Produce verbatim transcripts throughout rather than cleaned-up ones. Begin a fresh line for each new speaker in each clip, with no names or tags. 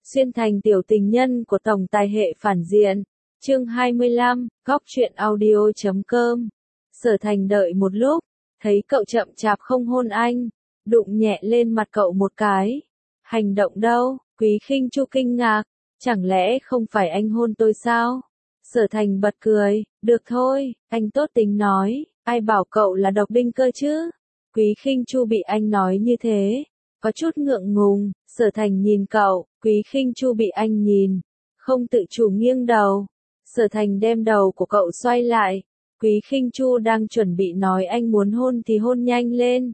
xuyên thành tiểu tình nhân của tổng tài hệ phản diện. Chương hai mươi lăm, góc truyện audio chấm com. Sở Thành đợi một lúc, thấy cậu chậm chạp không hôn anh, đụng nhẹ lên mặt cậu một cái. Hành động đâu? Quý Khinh Chu kinh ngạc, chẳng lẽ không phải anh hôn tôi sao? Sở Thành bật cười, được thôi, anh tốt tính nói, ai bảo cậu là độc đinh cơ chứ? Quý Khinh Chu bị anh nói như thế, có chút ngượng ngùng. Sở Thành nhìn cậu, Quý Khinh Chu bị anh nhìn, không tự chủ nghiêng đầu. Sở Thành đem đầu của cậu xoay lại, Quý Khinh Chu đang chuẩn bị nói anh muốn hôn thì hôn nhanh lên.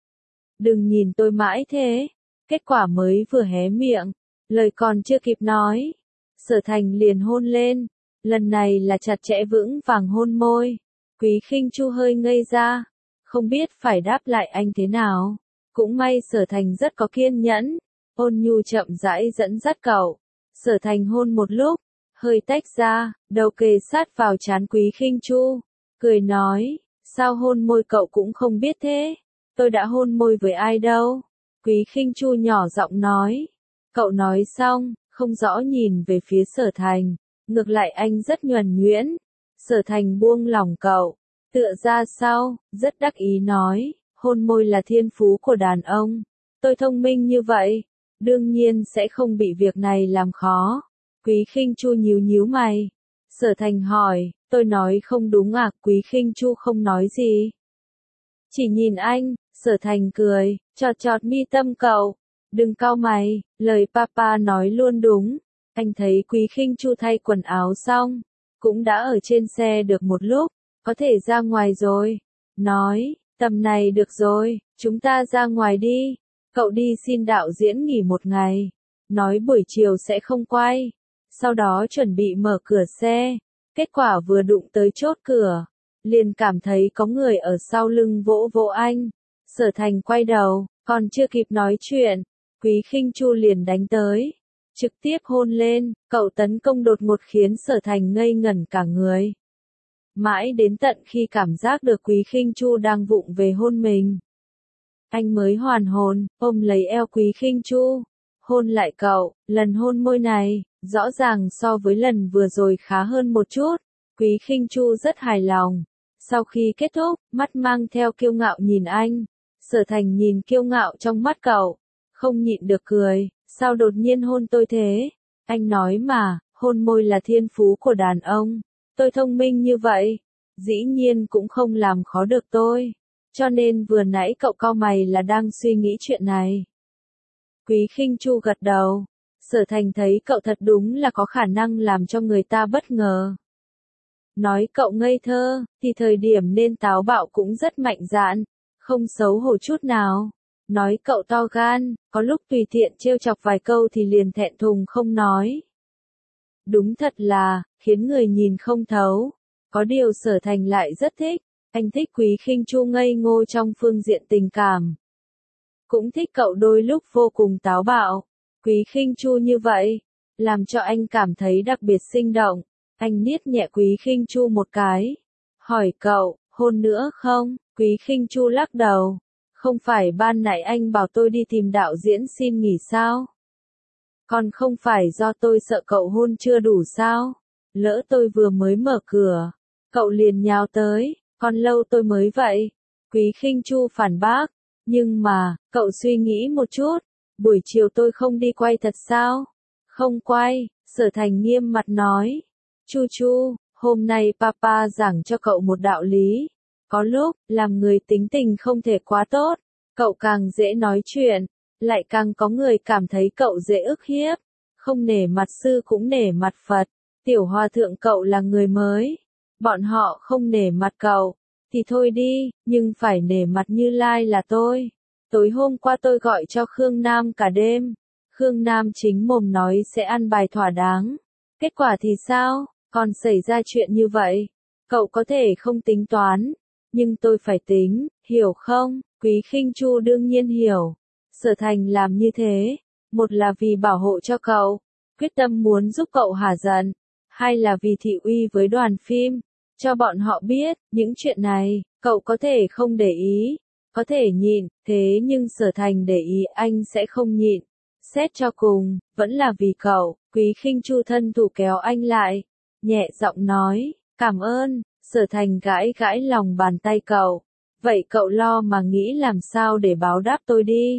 Đừng nhìn tôi mãi thế. Kết quả mới vừa hé miệng, lời còn chưa kịp nói, Sở Thành liền hôn lên. Lần này là chặt chẽ vững vàng hôn môi. Quý Khinh Chu hơi ngây ra, không biết phải đáp lại anh thế nào. Cũng may Sở Thành rất có kiên nhẫn, ôn nhu chậm rãi dẫn dắt cậu. Sở Thành hôn một lúc, hơi tách ra, đầu kề sát vào trán Quý Khinh Chu, cười nói, sao hôn môi cậu cũng không biết thế? Tôi đã hôn môi với ai đâu? Quý Khinh Chu nhỏ giọng nói. Cậu nói xong, không rõ nhìn về phía Sở Thành, ngược lại anh rất nhuần nhuyễn. Sở Thành buông lỏng cậu, tựa ra sau, rất đắc ý nói, hôn môi là thiên phú của đàn ông. Tôi thông minh như vậy, đương nhiên sẽ không bị việc này làm khó. Quý Khinh Chu nhíu nhíu mày. Sở Thành hỏi, tôi nói không đúng à? Quý Khinh Chu không nói gì, chỉ nhìn anh. Sở Thành cười, chọt chọt mi tâm cậu, đừng cau mày, lời papa nói luôn đúng. Anh thấy Quý Khinh Chu thay quần áo xong, cũng đã ở trên xe được một lúc, có thể ra ngoài rồi. Nói, tầm này được rồi, chúng ta ra ngoài đi. Cậu đi xin đạo diễn nghỉ một ngày, nói buổi chiều sẽ không quay. Sau đó chuẩn bị mở cửa xe, kết quả vừa đụng tới chốt cửa, liền cảm thấy có người ở sau lưng vỗ vỗ anh. Sở Thành quay đầu, còn chưa kịp nói chuyện, Quý Khinh Chu liền đánh tới, trực tiếp hôn lên. Cậu tấn công đột ngột khiến Sở Thành ngây ngẩn cả người. Mãi đến tận khi cảm giác được Quý Khinh Chu đang vụng về hôn mình, anh mới hoàn hồn, ôm lấy eo Quý Khinh Chu, hôn lại cậu. Lần hôn môi này, rõ ràng so với lần vừa rồi khá hơn một chút. Quý Khinh Chu rất hài lòng. Sau khi kết thúc, mắt mang theo kiêu ngạo nhìn anh. Sở Thành nhìn kiêu ngạo trong mắt cậu, không nhịn được cười, sao đột nhiên hôn tôi thế? Anh nói mà, hôn môi là thiên phú của đàn ông. Tôi thông minh như vậy, dĩ nhiên cũng không làm khó được tôi. Cho nên vừa nãy cậu cau mày là đang suy nghĩ chuyện này. Quý Khinh Chu gật đầu. Sở Thành thấy cậu thật đúng là có khả năng làm cho người ta bất ngờ. Nói cậu ngây thơ, thì thời điểm nên táo bạo cũng rất mạnh dạn, không xấu hổ chút nào. Nói cậu to gan, có lúc tùy tiện trêu chọc vài câu thì liền thẹn thùng không nói. Đúng thật là, khiến người nhìn không thấu. Có điều Sở Thành lại rất thích. Anh thích Quý Khinh Chu ngây ngô trong phương diện tình cảm, cũng thích cậu đôi lúc vô cùng táo bạo. Quý Khinh Chu như vậy, làm cho anh cảm thấy đặc biệt sinh động. Anh niết nhẹ Quý Khinh Chu một cái, hỏi cậu, hôn nữa không? Quý Khinh Chu lắc đầu, không phải ban nãy anh bảo tôi đi tìm đạo diễn xin nghỉ sao? Còn không phải do tôi sợ cậu hôn chưa đủ sao? Lỡ tôi vừa mới mở cửa, cậu liền nhào tới, còn lâu tôi mới vậy. Quý Khinh Chu phản bác, nhưng mà, cậu suy nghĩ một chút, buổi chiều tôi không đi quay thật sao? Không quay. Sở Thành nghiêm mặt nói. Chu Chu, hôm nay papa giảng cho cậu một đạo lý. Có lúc, làm người tính tình không thể quá tốt, cậu càng dễ nói chuyện, lại càng có người cảm thấy cậu dễ ức hiếp. Không nể mặt sư cũng nể mặt Phật. Tiểu hòa thượng cậu là người mới, bọn họ không nể mặt cậu, thì thôi đi, nhưng phải nể mặt Như Lai là tôi. Tối hôm qua tôi gọi cho Khương Nam cả đêm. Khương Nam chính mồm nói sẽ ăn bài thỏa đáng. Kết quả thì sao? Còn xảy ra chuyện như vậy. Cậu có thể không tính toán, nhưng tôi phải tính, hiểu không? Quý Khinh Chu đương nhiên hiểu. Sở Thành làm như thế, một là vì bảo hộ cho cậu, quyết tâm muốn giúp cậu hả giận. Hai là vì thị uy với đoàn phim, cho bọn họ biết, những chuyện này, cậu có thể không để ý, có thể nhịn, thế nhưng Sở Thành để ý anh sẽ không nhịn, Xét cho cùng, vẫn là vì cậu, Quý Khinh Chu thân thủ kéo anh lại, nhẹ giọng nói, cảm ơn. Sở Thành gãi gãi lòng bàn tay cậu, vậy cậu lo mà nghĩ làm sao để báo đáp tôi đi.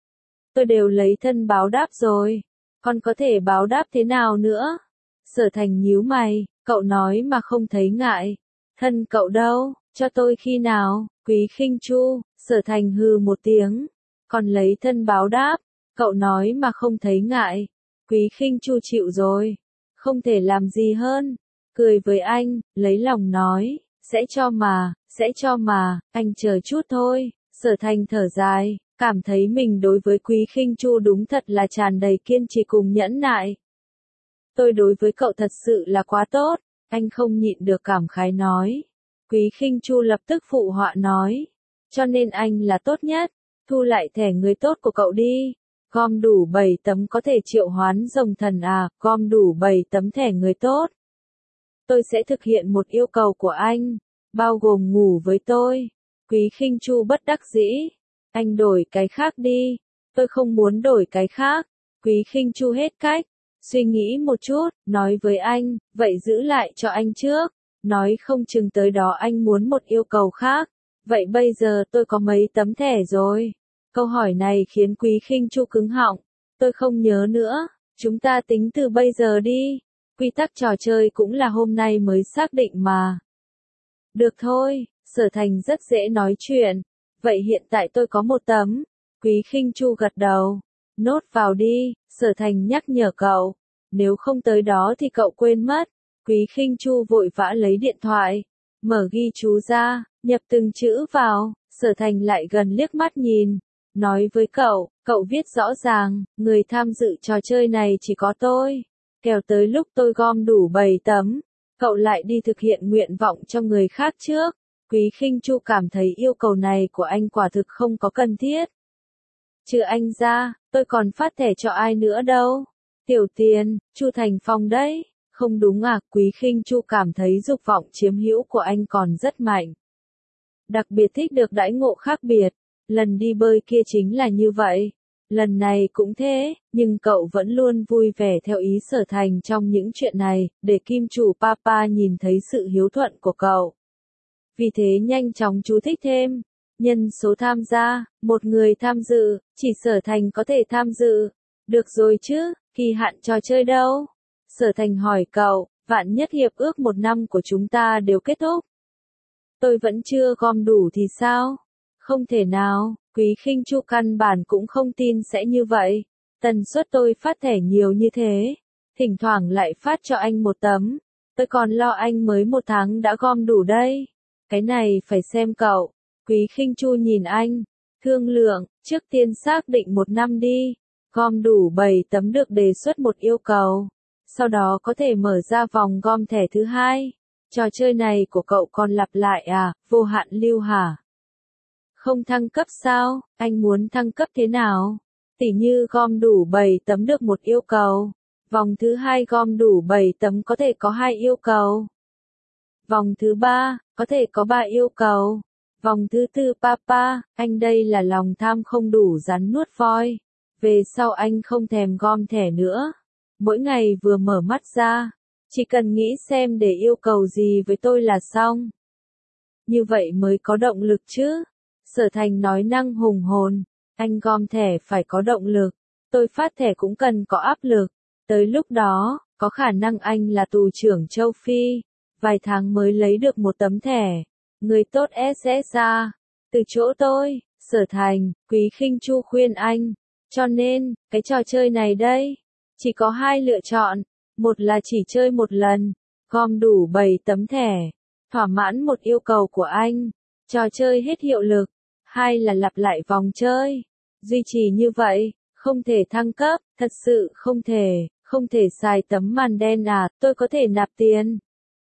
Tôi đều lấy thân báo đáp rồi, còn có thể báo đáp thế nào nữa? Sở Thành nhíu mày, cậu nói mà không thấy ngại. Thân cậu đâu, cho tôi khi nào? Quý Khinh Chu. Sở Thành hừ một tiếng, còn lấy thân báo đáp, cậu nói mà không thấy ngại. Quý Khinh Chu chịu rồi, không thể làm gì hơn. Cười với anh, lấy lòng nói, sẽ cho mà, sẽ cho mà, anh chờ chút thôi. Sở Thành thở dài, cảm thấy mình đối với Quý Khinh Chu đúng thật là tràn đầy kiên trì cùng nhẫn nại. Tôi đối với cậu thật sự là quá tốt, anh không nhịn được cảm khái nói. Quý Khinh Chu lập tức phụ họa nói, cho nên anh là tốt nhất, thu lại thẻ người tốt của cậu đi. Gom đủ bảy tấm có thể triệu hoán rồng thần à, gom đủ bảy tấm thẻ người tốt. Tôi sẽ thực hiện một yêu cầu của anh, bao gồm ngủ với tôi. Quý Khinh Chu bất đắc dĩ, anh đổi cái khác đi. Tôi không muốn đổi cái khác. Quý Khinh Chu hết cách, suy nghĩ một chút, nói với anh, vậy giữ lại cho anh trước. Nói không chừng tới đó anh muốn một yêu cầu khác. Vậy bây giờ tôi có mấy tấm thẻ rồi? Câu hỏi này khiến Quý Khinh Chu cứng họng. Tôi không nhớ nữa, chúng ta tính từ bây giờ đi. Quy tắc trò chơi cũng là hôm nay mới xác định mà. Được thôi, Sở Thành rất dễ nói chuyện. Vậy hiện tại tôi có một tấm. Quý Khinh Chu gật đầu. Nốt vào đi, Sở Thành nhắc nhở cậu. Nếu không tới đó thì cậu quên mất. Quý Khinh Chu vội vã lấy điện thoại, mở ghi chú ra, nhập từng chữ vào. Sở Thành lại gần liếc mắt nhìn, nói với cậu, cậu viết rõ ràng, người tham dự trò chơi này chỉ có tôi. Kẻo tới lúc tôi gom đủ bảy tấm, cậu lại đi thực hiện nguyện vọng cho người khác trước. Quý Khinh Chu cảm thấy yêu cầu này của anh quả thực không có cần thiết. Trừ anh ra, tôi còn phát thẻ cho ai nữa đâu. Tiểu Tiền, Chu Thành Phong đấy. Không đúng à, Quý Khinh Chu cảm thấy dục vọng chiếm hữu của anh còn rất mạnh. Đặc biệt thích được đãi ngộ khác biệt, lần đi bơi kia chính là như vậy. Lần này cũng thế, nhưng cậu vẫn luôn vui vẻ theo ý Sở Thành trong những chuyện này, để kim chủ Papa nhìn thấy sự hiếu thuận của cậu. Vì thế nhanh chóng chú thích thêm, nhân số tham gia, một người tham dự, chỉ Sở Thành có thể tham dự. Được rồi chứ, kỳ hạn trò chơi đâu? Sở Thành hỏi cậu, vạn nhất hiệp ước một năm của chúng ta đều kết thúc. Tôi vẫn chưa gom đủ thì sao? Không thể nào, Quý Khinh Chu căn bản cũng không tin sẽ như vậy. Tần suất tôi phát thẻ nhiều như thế, thỉnh thoảng lại phát cho anh một tấm. Tôi còn lo anh mới một tháng đã gom đủ đây. Cái này phải xem cậu. Quý Khinh Chu nhìn anh, thương lượng, trước tiên xác định một năm đi. Gom đủ bảy tấm được đề xuất một yêu cầu. Sau đó có thể mở ra vòng gom thẻ thứ hai. Trò chơi này của cậu còn lặp lại à, vô hạn lưu hả? Không thăng cấp sao, anh muốn thăng cấp thế nào? Tỉ như gom đủ bảy tấm được một yêu cầu. Vòng thứ hai gom đủ bảy tấm có thể có hai yêu cầu. Vòng thứ ba, có thể có ba yêu cầu. Vòng thứ tư Papa, anh đây là lòng tham không đủ rắn nuốt voi. Về sau anh không thèm gom thẻ nữa. Mỗi ngày vừa mở mắt ra, chỉ cần nghĩ xem để yêu cầu gì với tôi là xong. Như vậy mới có động lực chứ. Sở Thành nói năng hùng hồn, anh gom thẻ phải có động lực, tôi phát thẻ cũng cần có áp lực. Tới lúc đó, có khả năng anh là tù trưởng châu Phi, vài tháng mới lấy được một tấm thẻ. Người tốt ét ét a, từ chỗ tôi, Sở Thành, Quý Khinh Chu khuyên anh. Cho nên, cái trò chơi này đây, chỉ có hai lựa chọn. Một là chỉ chơi một lần, gom đủ bảy tấm thẻ, thỏa mãn một yêu cầu của anh, trò chơi hết hiệu lực. Hai là lặp lại vòng chơi, duy trì như vậy, không thể thăng cấp, thật sự không thể, không thể xài tấm màn đen à, tôi có thể nạp tiền.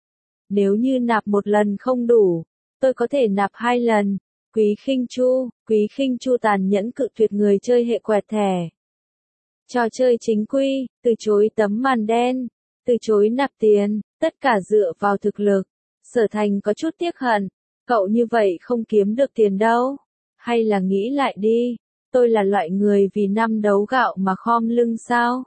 Nếu như nạp một lần không đủ, tôi có thể nạp hai lần. Quý Khinh Chu, Quý Khinh Chu tàn nhẫn cự tuyệt người chơi hệ quẹt thẻ. Trò chơi chính quy, từ chối tấm màn đen, từ chối nạp tiền, tất cả dựa vào thực lực. Sở Thành có chút tiếc hận, cậu như vậy không kiếm được tiền đâu. Hay là nghĩ lại đi, Tôi là loại người vì năm đấu gạo mà khom lưng sao?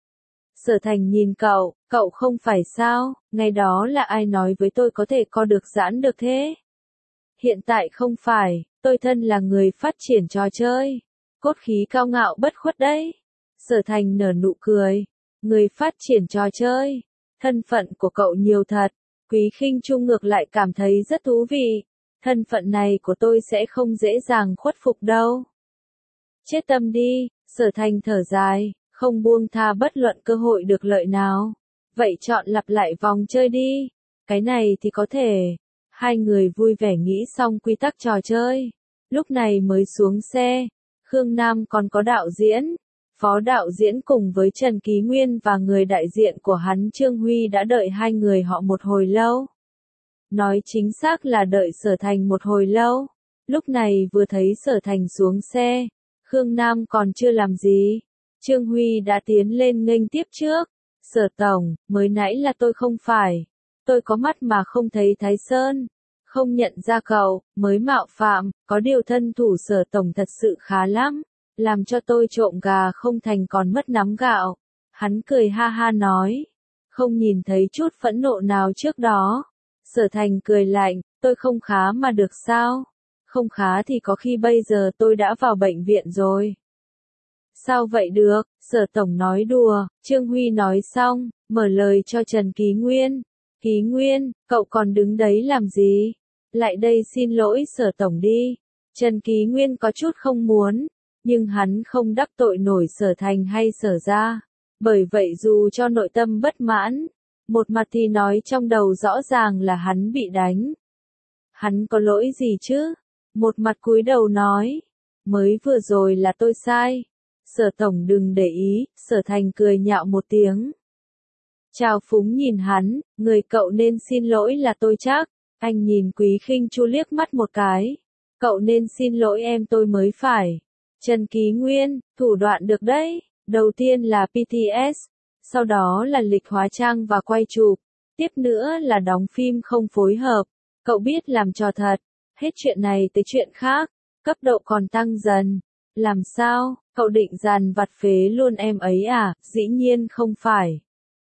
Sở Thành nhìn cậu, cậu không phải sao, ngày đó là ai nói với tôi có thể co được giãn được thế? Hiện tại không phải, tôi thân là người phát triển trò chơi. Cốt khí cao ngạo bất khuất đấy. Sở Thành nở nụ cười. Người phát triển trò chơi. Thân phận của cậu nhiều thật. Quý Khinh Trung ngược lại cảm thấy rất thú vị. Thân phận này của tôi sẽ không dễ dàng khuất phục đâu. Chết tâm đi, Sở Thành thở dài, không buông tha bất luận cơ hội được lợi nào. Vậy chọn lặp lại vòng chơi đi. Cái này thì có thể. Hai người vui vẻ nghĩ xong quy tắc trò chơi. Lúc này mới xuống xe. Khương Nam còn có đạo diễn. Phó đạo diễn cùng với Trần Ký Nguyên và người đại diện của hắn Trương Huy đã đợi hai người họ một hồi lâu. Nói chính xác là đợi Sở Thành một hồi lâu. Lúc này vừa thấy Sở Thành xuống xe. Khương Nam còn chưa làm gì. Trương Huy đã tiến lên nghênh tiếp trước. Sở Tổng, mới nãy là tôi không phải. Tôi có mắt mà không thấy Thái Sơn. Không nhận ra cậu, mới mạo phạm, có điều thân thủ Sở Tổng thật sự khá lắm. Làm cho tôi trộm gà không thành còn mất nắm gạo. Hắn cười ha ha nói. Không nhìn thấy chút phẫn nộ nào trước đó. Sở Thành cười lạnh, tôi không khá mà được sao? Không khá thì có khi bây giờ tôi đã vào bệnh viện rồi. Sao vậy được, Sở Tổng nói đùa, Trương Huy nói xong, mở lời cho Trần Ký Nguyên. Ký Nguyên, cậu còn đứng đấy làm gì? Lại đây xin lỗi Sở Tổng đi. Trần Ký Nguyên có chút không muốn, nhưng hắn không đắc tội nổi Sở Thành hay Sở ra. Bởi vậy dù cho nội tâm bất mãn, một mặt thì nói trong đầu rõ ràng là hắn bị đánh. Hắn có lỗi gì chứ? Một mặt cúi đầu nói, mới vừa rồi là tôi sai. Sở Tổng đừng để ý, Sở Thành cười nhạo một tiếng. Trào phúng nhìn hắn, người cậu nên xin lỗi là tôi chắc. Anh nhìn Quý Khinh Chu liếc mắt một cái. Cậu nên xin lỗi em tôi mới phải. Trần Ký Nguyên, thủ đoạn được đấy. Đầu tiên là pê tê ét, sau đó là lịch hóa trang và quay chụp. Tiếp nữa là đóng phim không phối hợp. Cậu biết làm trò thật. Hết chuyện này tới chuyện khác. Cấp độ còn tăng dần. Làm sao, cậu định dàn vặt phế luôn em ấy à? Dĩ nhiên không phải.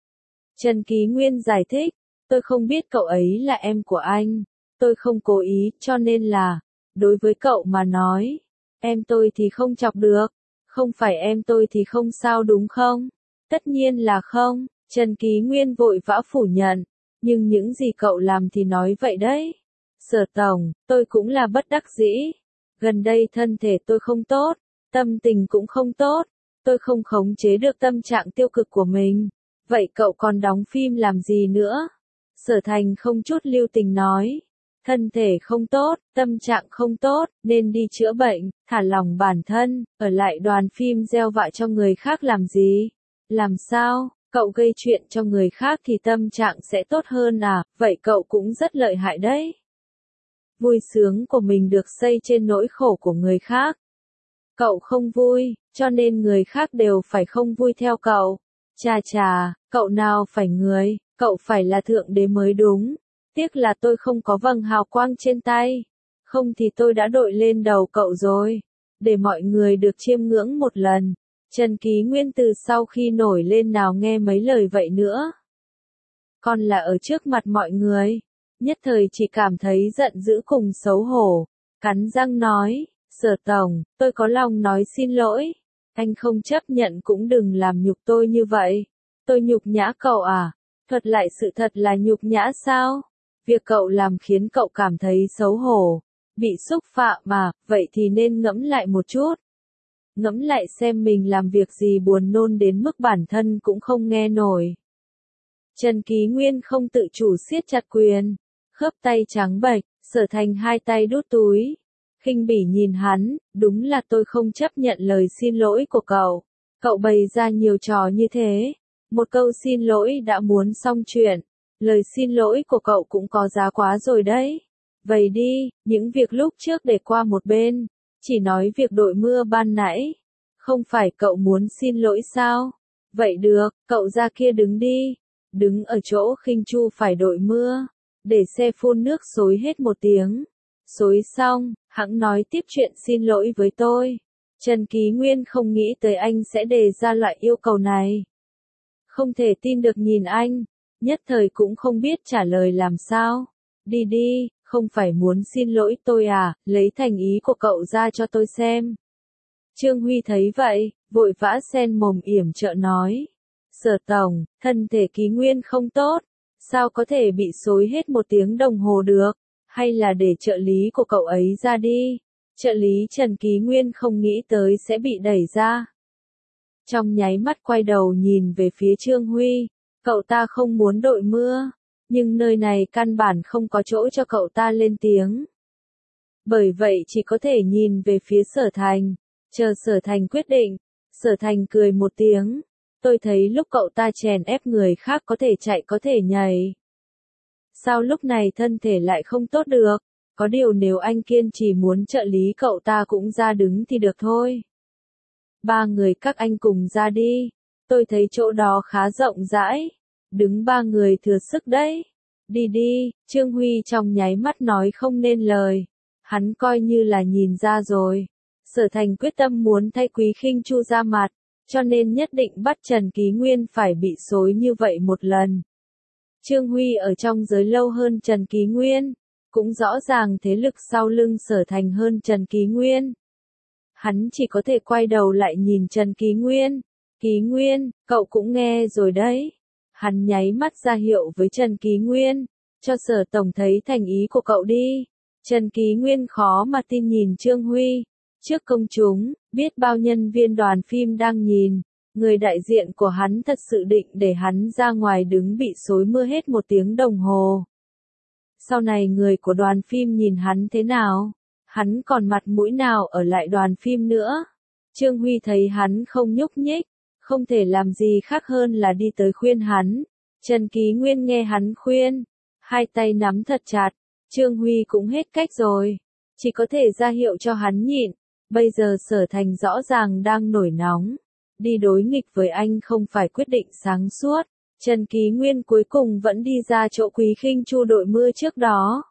Trần Ký Nguyên giải thích, tôi không biết cậu ấy là em của anh. Tôi không cố ý, cho nên là, đối với cậu mà nói, em tôi thì không chọc được. Không phải em tôi thì không sao đúng không? Tất nhiên là không, Trần Ký Nguyên vội vã phủ nhận. Nhưng những gì cậu làm thì nói vậy đấy. Sở Tổng, tôi cũng là bất đắc dĩ. Gần đây thân thể tôi không tốt, tâm tình cũng không tốt, tôi không khống chế được tâm trạng tiêu cực của mình. Vậy cậu còn đóng phim làm gì nữa? Sở Thành không chút lưu tình nói. Thân thể không tốt, tâm trạng không tốt, nên đi chữa bệnh, thả lỏng bản thân, ở lại đoàn phim gieo vạ cho người khác làm gì? Làm sao? Cậu gây chuyện cho người khác thì tâm trạng sẽ tốt hơn à? Vậy cậu cũng rất lợi hại đấy. Vui sướng của mình được xây trên nỗi khổ của người khác. Cậu không vui, cho nên người khác đều phải không vui theo cậu. Chà chà, cậu nào phải người, cậu phải là thượng đế mới đúng. Tiếc là tôi không có vầng hào quang trên tay. Không thì tôi đã đội lên đầu cậu rồi. Để mọi người được chiêm ngưỡng một lần. Trần Ký Nguyên từ sau khi nổi lên nào nghe mấy lời vậy nữa. Còn là ở trước mặt mọi người. Nhất thời chỉ cảm thấy giận dữ cùng xấu hổ. Cắn răng nói, Sở Tổng, tôi có lòng nói xin lỗi. Anh không chấp nhận cũng đừng làm nhục tôi như vậy. Tôi nhục nhã cậu à? Thuật lại sự thật là nhục nhã sao? Việc cậu làm khiến cậu cảm thấy xấu hổ, bị xúc phạm mà, vậy thì nên ngẫm lại một chút. Ngẫm lại xem mình làm việc gì buồn nôn đến mức bản thân cũng không nghe nổi. Trần Ký Nguyên không tự chủ siết chặt quyền, khớp tay trắng bệch, Sở Thành hai tay đút túi. Khinh bỉ nhìn hắn, đúng là tôi không chấp nhận lời xin lỗi của cậu. Cậu bày ra nhiều trò như thế. Một câu xin lỗi đã muốn xong chuyện. Lời xin lỗi của cậu cũng có giá quá rồi đấy. Vậy đi, những việc lúc trước để qua một bên. Chỉ nói việc đội mưa ban nãy. Không phải cậu muốn xin lỗi sao? Vậy được, cậu ra kia đứng đi. Đứng ở chỗ Khinh Chu phải đội mưa. Để xe phun nước xối hết một tiếng. Xối xong, hẵng nói tiếp chuyện xin lỗi với tôi. Trần Ký Nguyên không nghĩ tới anh sẽ đề ra loại yêu cầu này. Không thể tin được nhìn anh, nhất thời cũng không biết trả lời làm sao. Đi đi, không phải muốn xin lỗi tôi à, lấy thành ý của cậu ra cho tôi xem. Trương Huy thấy vậy, vội vã xen mồm yểm trợ nói. Sở tổng, thân thể Ký Nguyên không tốt, sao có thể bị xối hết một tiếng đồng hồ được, hay là để trợ lý của cậu ấy ra đi. Trợ lý Trần Ký Nguyên không nghĩ tới sẽ bị đẩy ra. Trong nháy mắt quay đầu nhìn về phía Trương Huy, cậu ta không muốn đội mưa, nhưng nơi này căn bản không có chỗ cho cậu ta lên tiếng. Bởi vậy chỉ có thể nhìn về phía Sở Thành, chờ Sở Thành quyết định. Sở Thành cười một tiếng, tôi thấy lúc cậu ta chèn ép người khác có thể chạy có thể nhảy. Sao lúc này thân thể lại không tốt được? Có điều nếu anh kiên trì muốn trợ lý cậu ta cũng ra đứng thì được thôi. Ba người các anh cùng ra đi, tôi thấy chỗ đó khá rộng rãi, đứng ba người thừa sức đấy. Đi đi, Trương Huy trong nháy mắt nói không nên lời, hắn coi như là nhìn ra rồi. Sở Thành quyết tâm muốn thay Quý Khinh Chu ra mặt, cho nên nhất định bắt Trần Ký Nguyên phải bị xối như vậy một lần. Trương Huy ở trong giới lâu hơn Trần Ký Nguyên, cũng rõ ràng thế lực sau lưng Sở Thành hơn Trần Ký Nguyên. Hắn chỉ có thể quay đầu lại nhìn Trần Ký Nguyên. Ký Nguyên, cậu cũng nghe rồi đấy. Hắn nháy mắt ra hiệu với Trần Ký Nguyên, cho Sở Tổng thấy thành ý của cậu đi. Trần Ký Nguyên khó mà tin nhìn Trương Huy. Trước công chúng, biết bao nhân viên đoàn phim đang nhìn, người đại diện của hắn thật sự định để hắn ra ngoài đứng bị xối mưa hết một tiếng đồng hồ. Sau này người của đoàn phim nhìn hắn thế nào? Hắn còn mặt mũi nào ở lại đoàn phim nữa? Trương Huy thấy hắn không nhúc nhích, không thể làm gì khác hơn là đi tới khuyên hắn. Trần Ký Nguyên nghe hắn khuyên, hai tay nắm thật chặt, Trương Huy cũng hết cách rồi, chỉ có thể ra hiệu cho hắn nhịn. Bây giờ Sở Thành rõ ràng đang nổi nóng, đi đối nghịch với anh không phải quyết định sáng suốt. Trần Ký Nguyên cuối cùng vẫn đi ra chỗ Quý Khinh Chu đội mưa trước đó.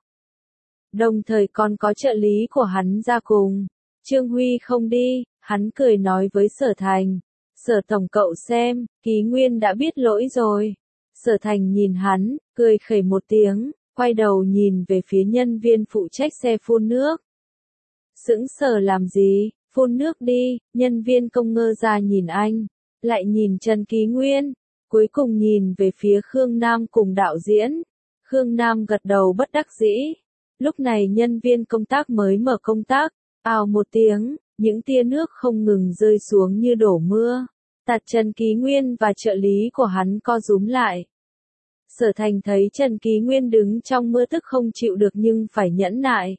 Đồng thời còn có trợ lý của hắn ra cùng. Trương Huy không đi, hắn cười nói với Sở Thành. Sở Tổng cậu xem, Ký Nguyên đã biết lỗi rồi. Sở Thành nhìn hắn, cười khẩy một tiếng, quay đầu nhìn về phía nhân viên phụ trách xe phun nước. Sững sờ làm gì, phun nước đi, nhân viên công ngơ ra nhìn anh, lại nhìn Trần Ký Nguyên, cuối cùng nhìn về phía Khương Nam cùng đạo diễn. Khương Nam gật đầu bất đắc dĩ. Lúc này nhân viên công tác mới mở công tác, ào một tiếng, những tia nước không ngừng rơi xuống như đổ mưa. Tạt Trần Ký Nguyên và trợ lý của hắn co rúm lại. Sở Thành thấy Trần Ký Nguyên đứng trong mưa tức không chịu được nhưng phải nhẫn nại.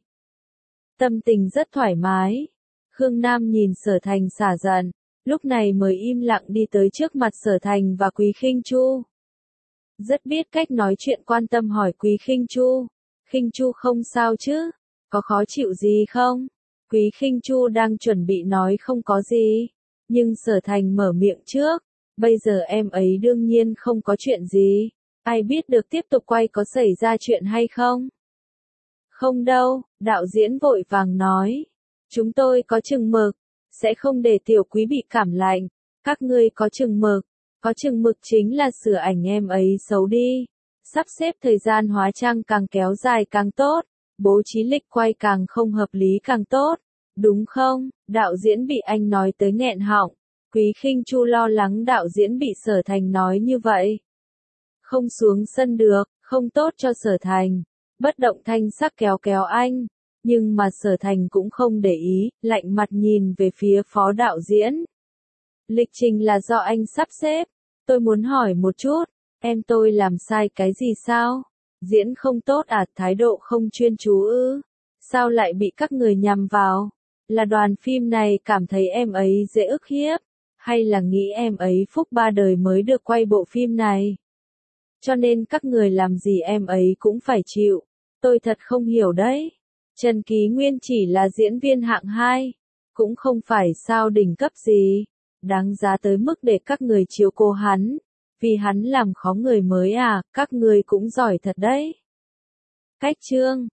Tâm tình rất thoải mái. Khương Nam nhìn Sở Thành xả giận, lúc này mới im lặng đi tới trước mặt Sở Thành và Quý Khinh Chu. Rất biết cách nói chuyện quan tâm hỏi Quý Khinh Chu. Khinh Chu không sao chứ? Có khó chịu gì không? Quý Khinh Chu đang chuẩn bị nói không có gì. Nhưng Sở Thành mở miệng trước. Bây giờ em ấy đương nhiên không có chuyện gì. Ai biết được tiếp tục quay có xảy ra chuyện hay không? Không đâu, đạo diễn vội vàng nói. Chúng tôi có chừng mực, sẽ không để tiểu quý bị cảm lạnh. Các ngươi có chừng mực, có chừng mực chính là sửa ảnh em ấy xấu đi. Sắp xếp thời gian hóa trang càng kéo dài càng tốt, bố trí lịch quay càng không hợp lý càng tốt. Đúng không? Đạo diễn bị anh nói tới nghẹn họng. Quý Khinh Chu lo lắng đạo diễn bị Sở Thành nói như vậy. Không xuống sân được, không tốt cho Sở Thành. Bất động thanh sắc kéo kéo anh. Nhưng mà Sở Thành cũng không để ý, lạnh mặt nhìn về phía phó đạo diễn. Lịch trình là do anh sắp xếp. Tôi muốn hỏi một chút, em tôi làm sai cái gì sao? Diễn không tốt à, thái độ không chuyên chú ư? Sao lại bị các người nhằm vào? Là đoàn phim này cảm thấy em ấy dễ ức hiếp? Hay là nghĩ em ấy phúc ba đời mới được quay bộ phim này? Cho nên các người làm gì em ấy cũng phải chịu. Tôi thật không hiểu đấy. Trần Ký Nguyên chỉ là diễn viên hạng hai, cũng không phải sao đỉnh cấp gì, đáng giá tới mức để các người chiếu cố hắn, vì hắn làm khó người mới à, các người cũng giỏi thật đấy. Cách chương